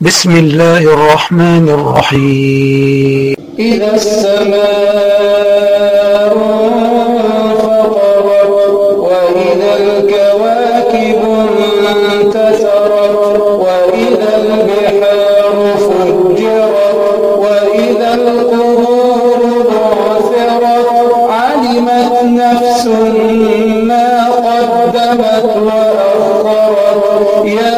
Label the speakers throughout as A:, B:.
A: بسم الله الرحمن الرحيم.
B: إذا السماء انفطرت وإذا الكواكب انتثرت وإذا البحار فجرت وإذا القبور بعثرت علمت نفس ما قدمت وأخرت يا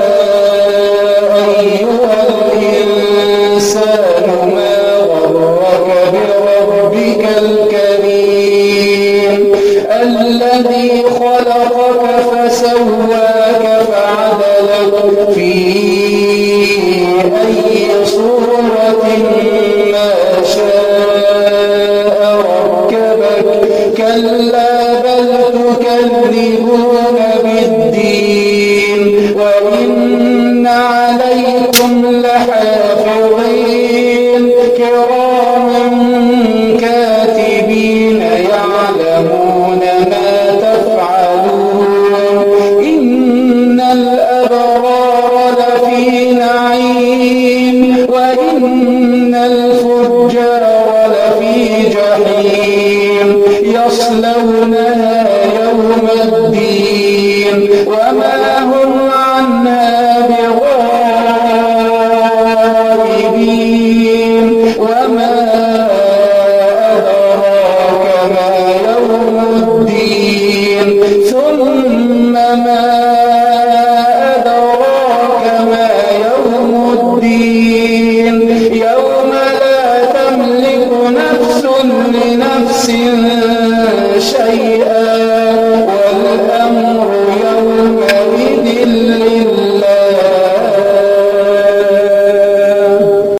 B: أيها الإنسان ما غرك بربك الكريم الذي خلقك فسواك فعدلك في أي صورة ما شاء ركبك كلا بل تكذبون بالدين وإن عليكم لحافظين